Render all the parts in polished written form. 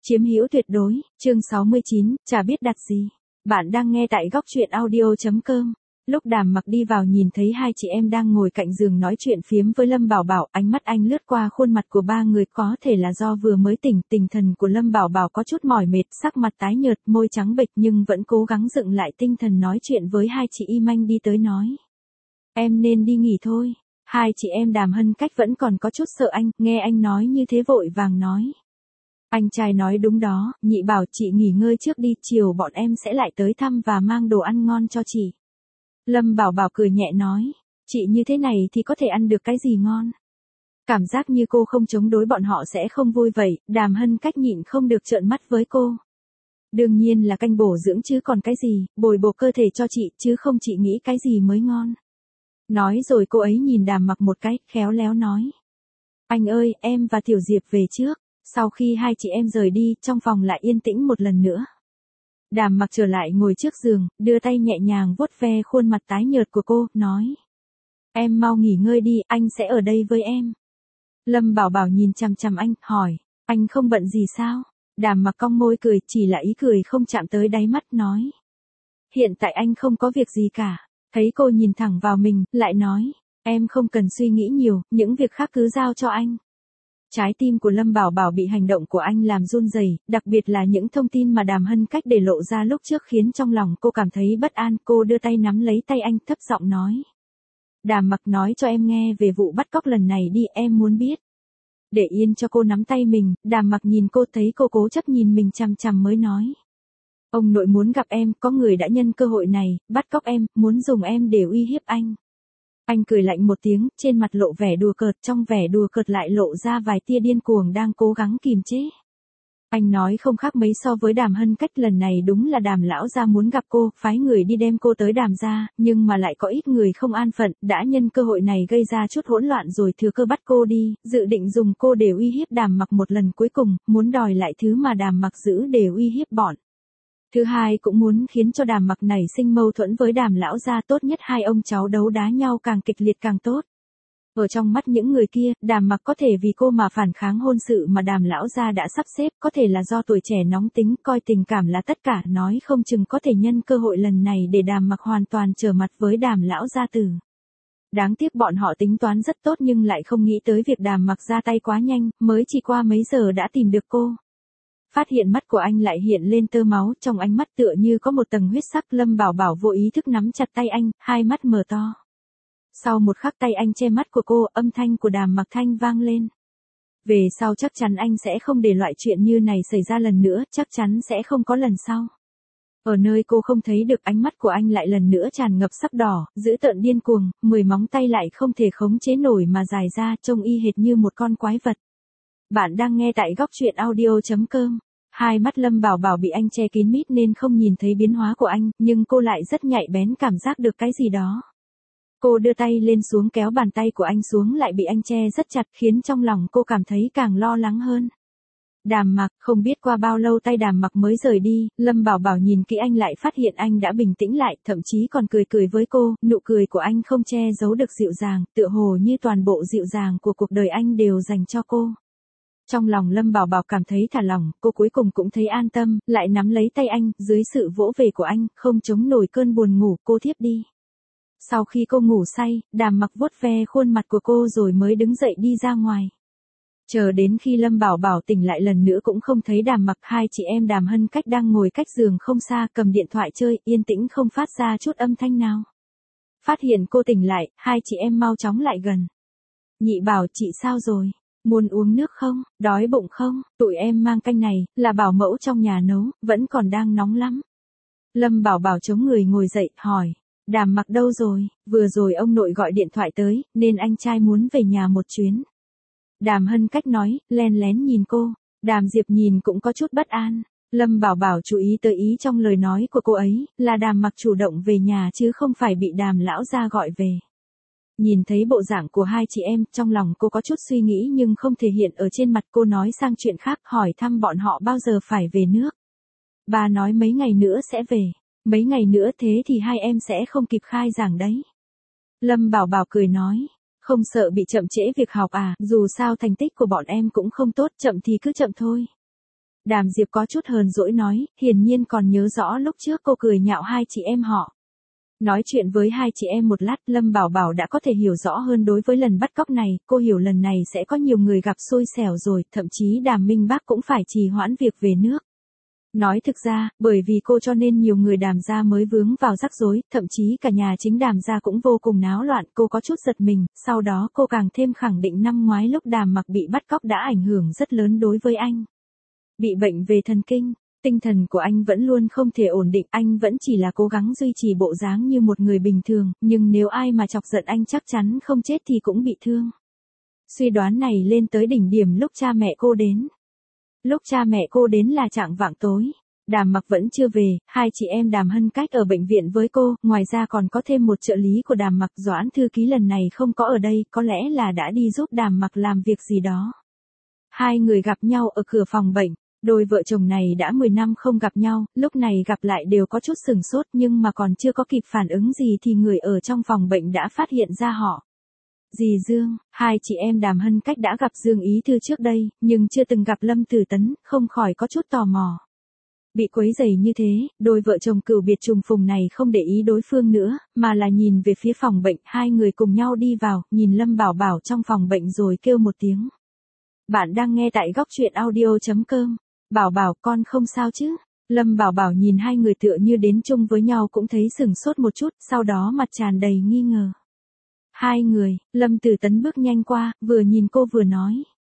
Chiếm hữu tuyệt đối, chương 69, chả biết đặt gì. Bạn đang nghe tại góc truyện audio.com. Lúc Đàm Mặc đi vào nhìn thấy hai chị em đang ngồi cạnh giường nói chuyện phiếm với Lâm Bảo Bảo, ánh mắt anh lướt qua khuôn mặt của ba người, có thể là do vừa mới tỉnh, tinh thần của Lâm Bảo Bảo có chút mỏi mệt, sắc mặt tái nhợt, môi trắng bệch nhưng vẫn cố gắng dựng lại tinh thần nói chuyện với hai chị Y Manh đi tới nói. Em nên đi nghỉ thôi. Hai chị em Đàm Hân Cách vẫn còn có chút sợ anh, nghe anh nói như thế vội vàng nói. Anh trai nói đúng đó, nhị bảo chị nghỉ ngơi trước đi, chiều bọn em sẽ lại tới thăm và mang đồ ăn ngon cho chị. Lâm Bảo Bảo cười nhẹ nói, chị như thế này thì có thể ăn được cái gì ngon. Cảm giác như cô không chống đối bọn họ sẽ không vui vậy, Đàm Hân Cách nhịn không được trợn mắt với cô. Đương nhiên là canh bổ dưỡng chứ còn cái gì, bồi bổ cơ thể cho chị chứ không chị nghĩ cái gì mới ngon. Nói rồi cô ấy nhìn Đàm Mặc một cái, khéo léo nói. Anh ơi, em và Tiểu Diệp về trước. Sau khi hai chị em rời đi, trong phòng lại yên tĩnh một lần nữa. Đàm Mặc trở lại ngồi trước giường, đưa tay nhẹ nhàng vuốt ve khuôn mặt tái nhợt của cô, nói. Em mau nghỉ ngơi đi, anh sẽ ở đây với em. Lâm Bảo Bảo nhìn chằm chằm anh, hỏi, anh không bận gì sao? Đàm Mặc cong môi cười, chỉ là ý cười không chạm tới đáy mắt, nói. Hiện tại anh không có việc gì cả. Thấy cô nhìn thẳng vào mình, lại nói, em không cần suy nghĩ nhiều, những việc khác cứ giao cho anh. Trái tim của Lâm Bảo Bảo bị hành động của anh làm run rẩy, đặc biệt là những thông tin mà Đàm Hân Cách để lộ ra lúc trước khiến trong lòng cô cảm thấy bất an. Cô đưa tay nắm lấy tay anh, thấp giọng nói. Đàm Mặc nói cho em nghe về vụ bắt cóc lần này đi, em muốn biết. Để yên cho cô nắm tay mình, Đàm Mặc nhìn cô, thấy cô cố chấp nhìn mình chằm chằm mới nói. Ông nội muốn gặp em, có người đã nhân cơ hội này, bắt cóc em, muốn dùng em để uy hiếp anh. Anh cười lạnh một tiếng, trên mặt lộ vẻ đùa cợt, trong vẻ đùa cợt lại lộ ra vài tia điên cuồng đang cố gắng kìm chế. Anh nói không khác mấy so với Đàm Hân Cách, lần này đúng là Đàm lão gia muốn gặp cô, phái người đi đem cô tới Đàm gia, nhưng mà lại có ít người không an phận, đã nhân cơ hội này gây ra chút hỗn loạn rồi thừa cơ bắt cô đi, dự định dùng cô để uy hiếp Đàm Mặc một lần cuối cùng, muốn đòi lại thứ mà Đàm Mặc giữ để uy hiếp bọn. Thứ hai cũng muốn khiến cho Đàm Mặc nảy sinh mâu thuẫn với Đàm lão gia, tốt nhất hai ông cháu đấu đá nhau càng kịch liệt càng tốt. Ở trong mắt những người kia, Đàm Mặc có thể vì cô mà phản kháng hôn sự mà Đàm lão gia đã sắp xếp, có thể là do tuổi trẻ nóng tính, coi tình cảm là tất cả, nói không chừng có thể nhân cơ hội lần này để Đàm Mặc hoàn toàn trở mặt với Đàm lão gia tử. Đáng tiếc bọn họ tính toán rất tốt nhưng lại không nghĩ tới việc Đàm Mặc ra tay quá nhanh, mới chỉ qua mấy giờ đã tìm được cô. Phát hiện mắt của anh lại hiện lên tơ máu, trong ánh mắt tựa như có một tầng huyết sắc. Lâm Bảo Bảo vô ý thức nắm chặt tay anh, hai mắt mở to. Sau một khắc tay anh che mắt của cô, âm thanh của Đàm Mặc thanh vang lên. Về sau chắc chắn anh sẽ không để loại chuyện như này xảy ra lần nữa, chắc chắn sẽ không có lần sau. Ở nơi cô không thấy được, ánh mắt của anh lại lần nữa tràn ngập sắc đỏ, dữ tợn điên cuồng, 10 móng tay lại không thể khống chế nổi mà dài ra, trông y hệt như một con quái vật. Bạn đang nghe tại góc truyện audio.com. Hai mắt Lâm Bảo Bảo bị anh che kín mít nên không nhìn thấy biến hóa của anh, nhưng cô lại rất nhạy bén cảm giác được cái gì đó. Cô đưa tay lên xuống kéo bàn tay của anh xuống, lại bị anh che rất chặt, khiến trong lòng cô cảm thấy càng lo lắng hơn. Đàm Mặc, không biết qua bao lâu tay Đàm Mặc mới rời đi, Lâm Bảo Bảo nhìn kỹ anh lại phát hiện anh đã bình tĩnh lại, thậm chí còn cười cười với cô, nụ cười của anh không che giấu được dịu dàng, tựa hồ như toàn bộ dịu dàng của cuộc đời anh đều dành cho cô. Trong lòng Lâm Bảo Bảo cảm thấy thả lỏng, cô cuối cùng cũng thấy an tâm, lại nắm lấy tay anh, dưới sự vỗ về của anh, không chống nổi cơn buồn ngủ, cô thiếp đi. Sau khi cô ngủ say, Đàm Mặc vuốt ve khuôn mặt của cô rồi mới đứng dậy đi ra ngoài. Chờ đến khi Lâm Bảo Bảo tỉnh lại lần nữa cũng không thấy Đàm Mặc, hai chị em Đàm Hân Cách đang ngồi cách giường không xa, cầm điện thoại chơi, yên tĩnh không phát ra chút âm thanh nào. Phát hiện cô tỉnh lại, hai chị em mau chóng lại gần. Nhị bảo, chị sao rồi? Muốn uống nước không? Đói bụng không? Tụi em mang canh này, là bảo mẫu trong nhà nấu, vẫn còn đang nóng lắm. Lâm Bảo Bảo chống người ngồi dậy, hỏi. Đàm Mặc đâu rồi? Vừa rồi ông nội gọi điện thoại tới, nên anh trai muốn về nhà một chuyến. Đàm Hân Cách nói, len lén nhìn cô. Đàm Diệp nhìn cũng có chút bất an. Lâm Bảo Bảo chú ý tới ý trong lời nói của cô ấy, là Đàm Mặc chủ động về nhà chứ không phải bị Đàm lão gia gọi về. Nhìn thấy bộ dạng của hai chị em, trong lòng cô có chút suy nghĩ nhưng không thể hiện ở trên mặt. Cô nói sang chuyện khác, hỏi thăm bọn họ bao giờ phải về nước. Bà nói mấy ngày nữa sẽ về. Mấy ngày nữa thế thì hai em sẽ không kịp khai giảng đấy. Lâm Bảo Bảo cười nói, không sợ bị chậm trễ việc học à, dù sao thành tích của bọn em cũng không tốt, chậm thì cứ chậm thôi. Đàm Diệp có chút hờn dỗi nói, hiển nhiên còn nhớ rõ lúc trước cô cười nhạo hai chị em họ. Nói chuyện với hai chị em một lát, Lâm Bảo Bảo đã có thể hiểu rõ hơn đối với lần bắt cóc này, cô hiểu lần này sẽ có nhiều người gặp xui xẻo rồi, thậm chí Đàm Minh Bác cũng phải trì hoãn việc về nước. Nói thực ra, bởi vì cô cho nên nhiều người Đàm gia mới vướng vào rắc rối, thậm chí cả nhà chính Đàm gia cũng vô cùng náo loạn, cô có chút giật mình, sau đó cô càng thêm khẳng định năm ngoái lúc Đàm Mặc bị bắt cóc đã ảnh hưởng rất lớn đối với anh. Bị bệnh về thần kinh, tinh thần của anh vẫn luôn không thể ổn định, anh vẫn chỉ là cố gắng duy trì bộ dáng như một người bình thường, nhưng nếu ai mà chọc giận anh chắc chắn không chết thì cũng bị thương. Suy đoán này lên tới đỉnh điểm lúc cha mẹ cô đến. Lúc cha mẹ cô đến là chạng vạng tối. Đàm Mặc vẫn chưa về, hai chị em Đàm Hân Cách ở bệnh viện với cô, ngoài ra còn có thêm một trợ lý của Đàm Mặc. Doãn thư ký lần này không có ở đây, có lẽ là đã đi giúp Đàm Mặc làm việc gì đó. Hai người gặp nhau ở cửa phòng bệnh. Đôi vợ chồng này đã 10 năm không gặp nhau, lúc này gặp lại đều có chút sừng sốt nhưng mà còn chưa có kịp phản ứng gì thì người ở trong phòng bệnh đã phát hiện ra họ. Dì Dương, hai chị em Đàm Hân Cách đã gặp Dương Ý Thư trước đây, nhưng chưa từng gặp Lâm Tử Tấn, không khỏi có chút tò mò. Bị quấy rầy như thế, đôi vợ chồng cựu biệt trùng phùng này không để ý đối phương nữa, mà là nhìn về phía phòng bệnh, hai người cùng nhau đi vào, nhìn Lâm Bảo Bảo trong phòng bệnh rồi kêu một tiếng. Bạn đang nghe tại góc truyện audio.com. Bảo Bảo, con không sao chứ? Lâm Bảo Bảo nhìn hai người tựa như đến chung với nhau cũng thấy sừng sốt một chút, sau đó mặt tràn đầy nghi ngờ. Hai người, Lâm Tử Tấn bước nhanh qua, vừa nhìn cô vừa nói.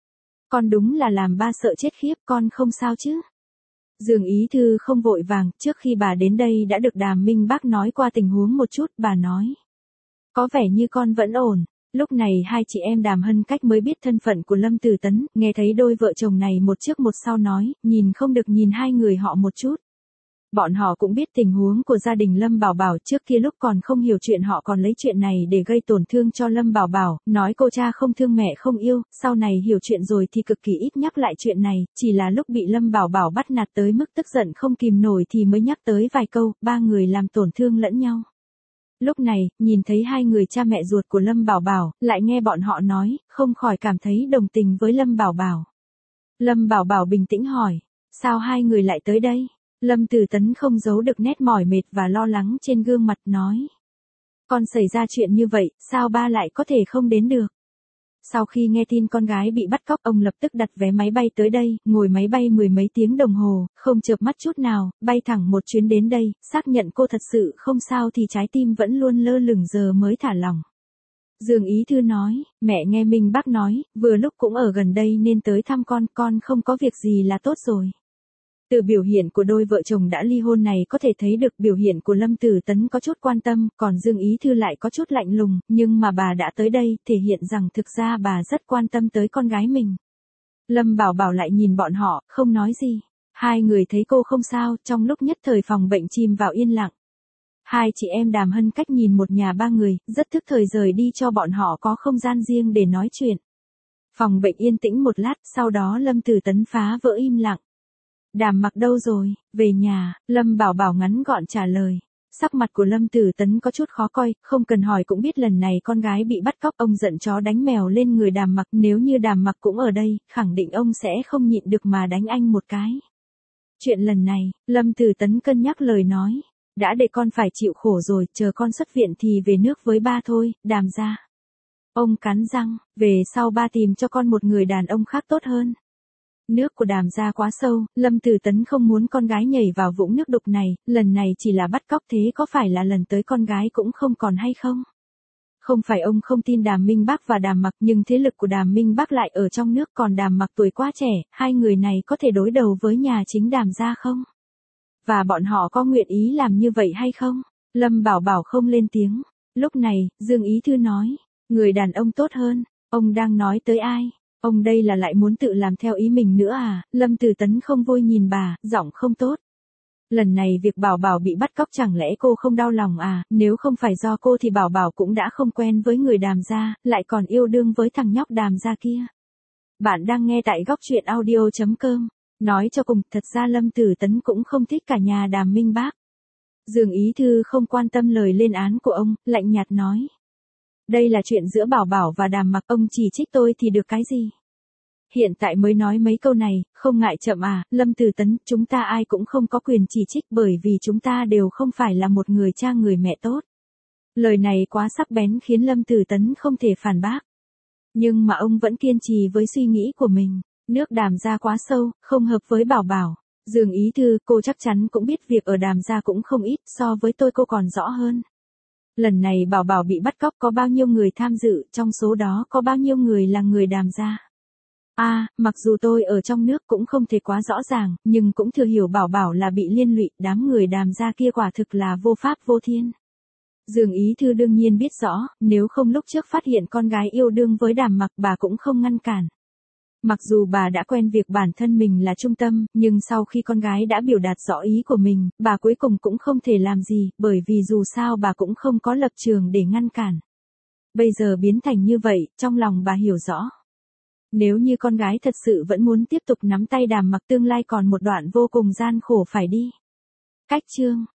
Con đúng là làm ba sợ chết khiếp, con không sao chứ? Dương Ý Thư không vội vàng, trước khi bà đến đây đã được Đàm Minh Bác nói qua tình huống một chút, bà nói. Có vẻ như con vẫn ổn. Lúc này hai chị em Đàm Hân Cách mới biết thân phận của Lâm Tử Tấn, nghe thấy đôi vợ chồng này một trước một sau nói, nhìn không được nhìn hai người họ một chút. Bọn họ cũng biết tình huống của gia đình Lâm Bảo Bảo, trước kia lúc còn không hiểu chuyện họ còn lấy chuyện này để gây tổn thương cho Lâm Bảo Bảo, nói cô cha không thương mẹ không yêu, sau này hiểu chuyện rồi thì cực kỳ ít nhắc lại chuyện này, chỉ là lúc bị Lâm Bảo Bảo bắt nạt tới mức tức giận không kìm nổi thì mới nhắc tới vài câu, ba người làm tổn thương lẫn nhau. Lúc này, nhìn thấy hai người cha mẹ ruột của Lâm Bảo Bảo, lại nghe bọn họ nói, không khỏi cảm thấy đồng tình với Lâm Bảo Bảo. Lâm Bảo Bảo bình tĩnh hỏi, sao hai người lại tới đây? Lâm Tử Tấn không giấu được nét mỏi mệt và lo lắng trên gương mặt nói. Con xảy ra chuyện như vậy, sao ba lại có thể không đến được? Sau khi nghe tin con gái bị bắt cóc, ông lập tức đặt vé máy bay tới đây, ngồi máy bay mười mấy tiếng đồng hồ, không chợp mắt chút nào, bay thẳng một chuyến đến đây, xác nhận cô thật sự không sao thì trái tim vẫn luôn lơ lửng giờ mới thả lỏng. Dương Ý Thư nói, mẹ nghe Minh Bác nói, vừa lúc cũng ở gần đây nên tới thăm con không có việc gì là tốt rồi. Từ biểu hiện của đôi vợ chồng đã ly hôn này có thể thấy được biểu hiện của Lâm Tử Tấn có chút quan tâm, còn Dương Ý Thư lại có chút lạnh lùng, nhưng mà bà đã tới đây, thể hiện rằng thực ra bà rất quan tâm tới con gái mình. Lâm Bảo Bảo lại nhìn bọn họ, không nói gì. Hai người thấy cô không sao, trong lúc nhất thời phòng bệnh chìm vào yên lặng. Hai chị em Đàm Hân Cách nhìn một nhà ba người, rất thức thời rời đi cho bọn họ có không gian riêng để nói chuyện. Phòng bệnh yên tĩnh một lát, sau đó Lâm Tử Tấn phá vỡ im lặng. Đàm Mặc đâu rồi? Về nhà, Lâm Bảo Bảo ngắn gọn trả lời. Sắc mặt của Lâm Tử Tấn có chút khó coi, không cần hỏi cũng biết lần này con gái bị bắt cóc, ông giận chó đánh mèo lên người Đàm Mặc, nếu như Đàm Mặc cũng ở đây, khẳng định ông sẽ không nhịn được mà đánh anh một cái. Chuyện lần này, Lâm Tử Tấn cân nhắc lời nói, đã để con phải chịu khổ rồi, chờ con xuất viện thì về nước với ba thôi, Đàm gia. Ông cắn răng, về sau ba tìm cho con một người đàn ông khác tốt hơn. Nước của Đàm gia quá sâu, Lâm Tử Tấn không muốn con gái nhảy vào vũng nước đục này, lần này chỉ là bắt cóc thế có phải là lần tới con gái cũng không còn hay không? Không phải ông không tin Đàm Minh Bác và Đàm Mặc, nhưng thế lực của Đàm Minh Bác lại ở trong nước, còn Đàm Mặc tuổi quá trẻ, hai người này có thể đối đầu với nhà chính Đàm gia không? Và bọn họ có nguyện ý làm như vậy hay không? Lâm Bảo Bảo không lên tiếng. Lúc này, Dương Ý Thư nói, người đàn ông tốt hơn, ông đang nói tới ai? Ông đây là lại muốn tự làm theo ý mình nữa à? Lâm Tử Tấn không vui nhìn bà, giọng không tốt. Lần này việc Bảo Bảo bị bắt cóc chẳng lẽ cô không đau lòng à? Nếu không phải do cô thì Bảo Bảo cũng đã không quen với người Đàm gia, lại còn yêu đương với thằng nhóc Đàm gia kia. Bạn đang nghe tại góc truyện audio.com. Nói cho cùng, thật ra Lâm Tử Tấn cũng không thích cả nhà Đàm Minh Bác. Dương Ý Thư không quan tâm lời lên án của ông, lạnh nhạt nói. Đây là chuyện giữa Bảo Bảo và Đàm Mặc, ông chỉ trích tôi thì được cái gì? hiện tại mới nói mấy câu này, không ngại chậm à, Lâm Tử Tấn, chúng ta ai cũng không có quyền chỉ trích bởi vì chúng ta đều không phải là một người cha người mẹ tốt. Lời này quá sắc bén khiến Lâm Tử Tấn không thể phản bác. Nhưng mà ông vẫn kiên trì với suy nghĩ của mình, nước Đàm gia quá sâu, không hợp với Bảo Bảo. Dương ý thư, cô chắc chắn cũng biết việc ở Đàm gia cũng không ít, so với tôi cô còn rõ hơn. Lần này Bảo Bảo bị bắt cóc có bao nhiêu người tham dự, trong số đó có bao nhiêu người là người Đàm gia. Mặc dù tôi ở trong nước cũng không thể quá rõ ràng, nhưng cũng thừa hiểu Bảo Bảo là bị liên lụy, đám người Đàm gia kia quả thực là vô pháp vô thiên. Dương ý thư đương nhiên biết rõ, nếu không lúc trước phát hiện con gái yêu đương với Đàm Mặc bà cũng không ngăn cản. Mặc dù bà đã quen việc bản thân mình là trung tâm, nhưng sau khi con gái đã biểu đạt rõ ý của mình, bà cuối cùng cũng không thể làm gì, bởi vì dù sao bà cũng không có lập trường để ngăn cản. Bây giờ biến thành như vậy, trong lòng bà hiểu rõ. Nếu như con gái thật sự vẫn muốn tiếp tục nắm tay Đàm Mặc tương lai còn một đoạn vô cùng gian khổ phải đi. Cách chương